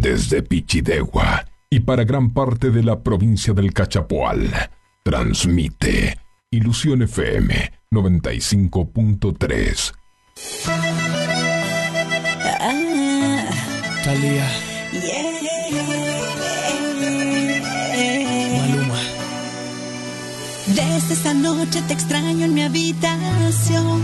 Desde Pichidegua y para gran parte de la provincia del Cachapoal, transmite Ilusión FM 95.3. Talía. Maluma. Desde esta noche te extraño en mi habitación.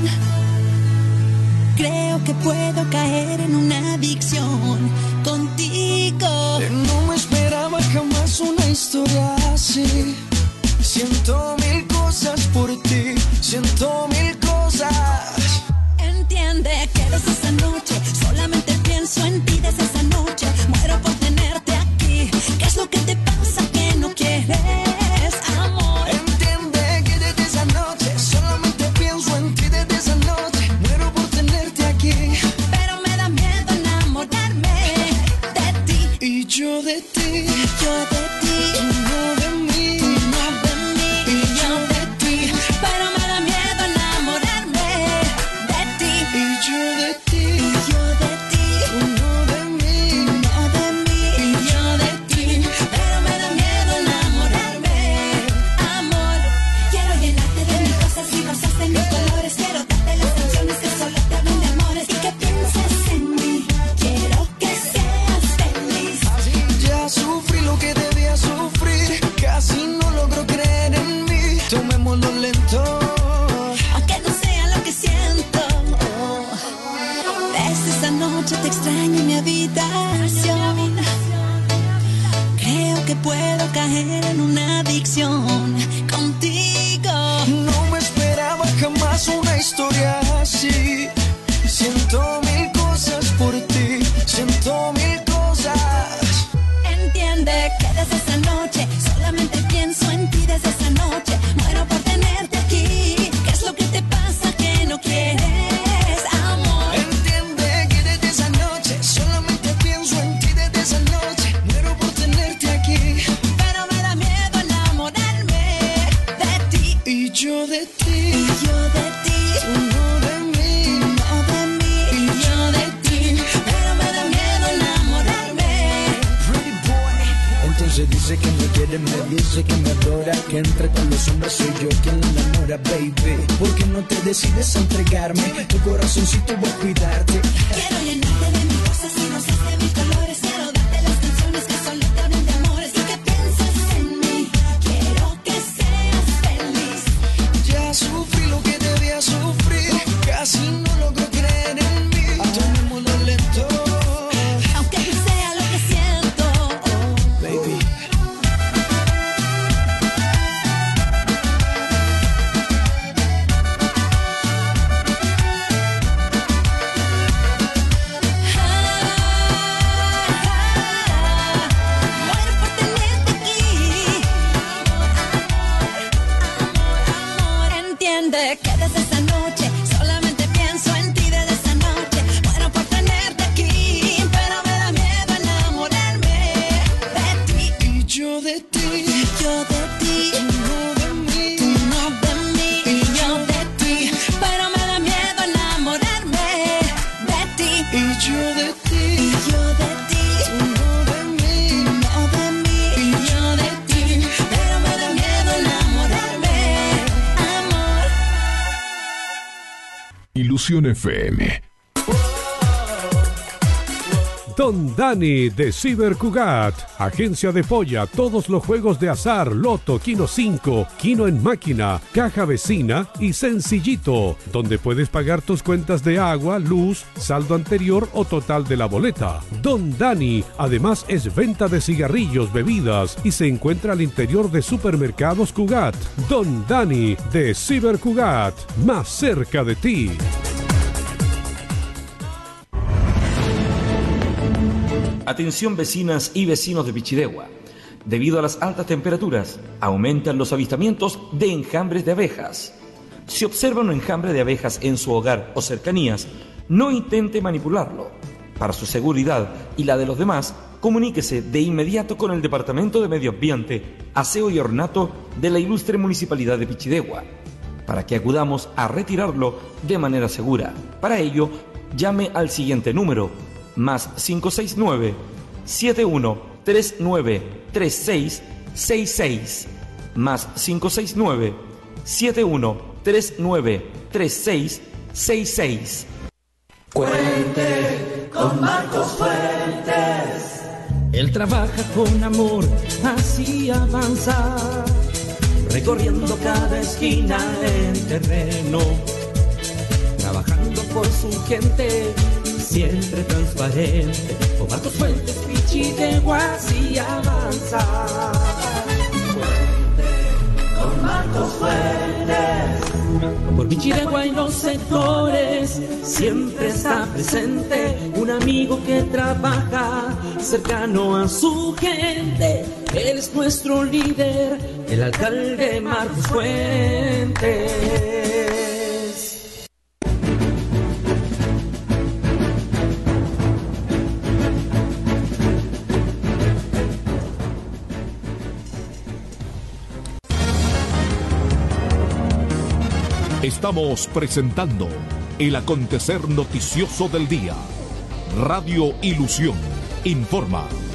Creo que puedo caer en una adicción contigo. No me esperaba jamás una historia así. Siento mil cosas por ti, siento mil cosas. Entiende que desde esa noche solamente pienso en ti. Desde esa noche muero por tenerte aquí. ¿Qué es lo que te pasa que no quieres, amor? Entiende que desde esa noche solamente pienso en ti. Desde esa noche muero por tenerte aquí. Pero me da miedo enamorarme de ti. Y yo de ti, yo de ti, tú no de mí, tú no de mí, y yo de ti. pero me da miedo enamorarme de ti. Y yo de ti, Yo de ti, tú no de mí, no de mí, y yo de ti. pero me da miedo enamorarme, amor. Quiero llenarte de mis cosas y rosas de mis colores. Quiero darte las canciones que solo te hablan de amores y que pienses en mí. Quiero que seas feliz. Ya sufrí lo que debía sufrir, casi no logro creer en mí. Tomémoslo lento. Aunque no sea lo que siento. Desde esta noche te extraño en mi habitación. Creo que puedo caer en una adicción contigo. No me esperaba jamás una historia así. Siento mil cosas por ti, siento mil cosas. Entiende que desde esa noche solamente pienso en ti. Desde esa noche muero por tenerte aquí. ¿Qué es lo que te pasa que no quieres, amor? Entiende que desde esa noche solamente pienso en ti. Desde esa noche muero por tenerte aquí. Pero me da miedo enamorarme de ti. Y yo de ti, Yo de ti, tú no de mí, no de mí, y yo de ti. pero me da miedo enamorarme. Pretty boy. Entonces dice que me quiere, me dice que me adora, que entre todos los hombres soy yo quien la enamora, baby. ¿Por qué no te decides a entregarme? Tu corazoncito voy a cuidarte. Quiero llenarte de mis cosas y rosas de mis colores. Quiero darte las canciones que solo te hablan de amores y que pienses en mí. Quiero que seas feliz. Ya sufrí lo que debía sufrir, casi no logro creer en mí. Tomémoslo lento, Aunque no sea lo que siento. baby. Muero por tenerte aquí. Amor, entiende que desde esa noche solamente pienso en ti. Desde esa noche muero por tenerte aquí. Pero me da miedo enamorarme de ti. Y yo de ti, Yo de ti, tú no de mí, no de mí, y yo de ti. Pero me da miedo enamorarme de ti. y yo de ti, Yo de ti, tú no de mí, no de mí, y yo de ti. pero me da miedo enamorarme, amor. Ilusión FM. Don Dani de Ciber Cugat, agencia de polla, todos los juegos de azar, loto, Kino 5, Kino en máquina, caja vecina y sencillito, donde puedes pagar tus cuentas de agua, luz, saldo anterior o total de la boleta. Don Dani, además es venta de cigarrillos, bebidas y se encuentra al interior de supermercados Cugat. Don Dani de Ciber Cugat, más cerca de ti. Atención vecinas y vecinos de Pichidegua. Debido a las altas temperaturas, aumentan los avistamientos de enjambres de abejas. Si observa un enjambre de abejas en su hogar o cercanías, no intente manipularlo. Para su seguridad y la de los demás, comuníquese de inmediato con el Departamento de Medio Ambiente, Aseo y Ornato de la ilustre Municipalidad de Pichidegua, para que acudamos a retirarlo de manera segura. Para ello, llame al siguiente número, +569 71393666 más 569-71393666. Cuente con Marcos Fuentes. Él trabaja con amor, así avanza, recorriendo cada esquina del terreno, trabajando por su gente, siempre transparente. Con Marcos Fuentes, Pichidegua, así avanza. Cuente con Marcos Fuentes. Por Pichidegua y los sectores siempre está presente un amigo que trabaja cercano a su gente. Él es nuestro líder, el alcalde Marcos Fuentes. Estamos presentando el acontecer noticioso del día. Radio Ilusión informa.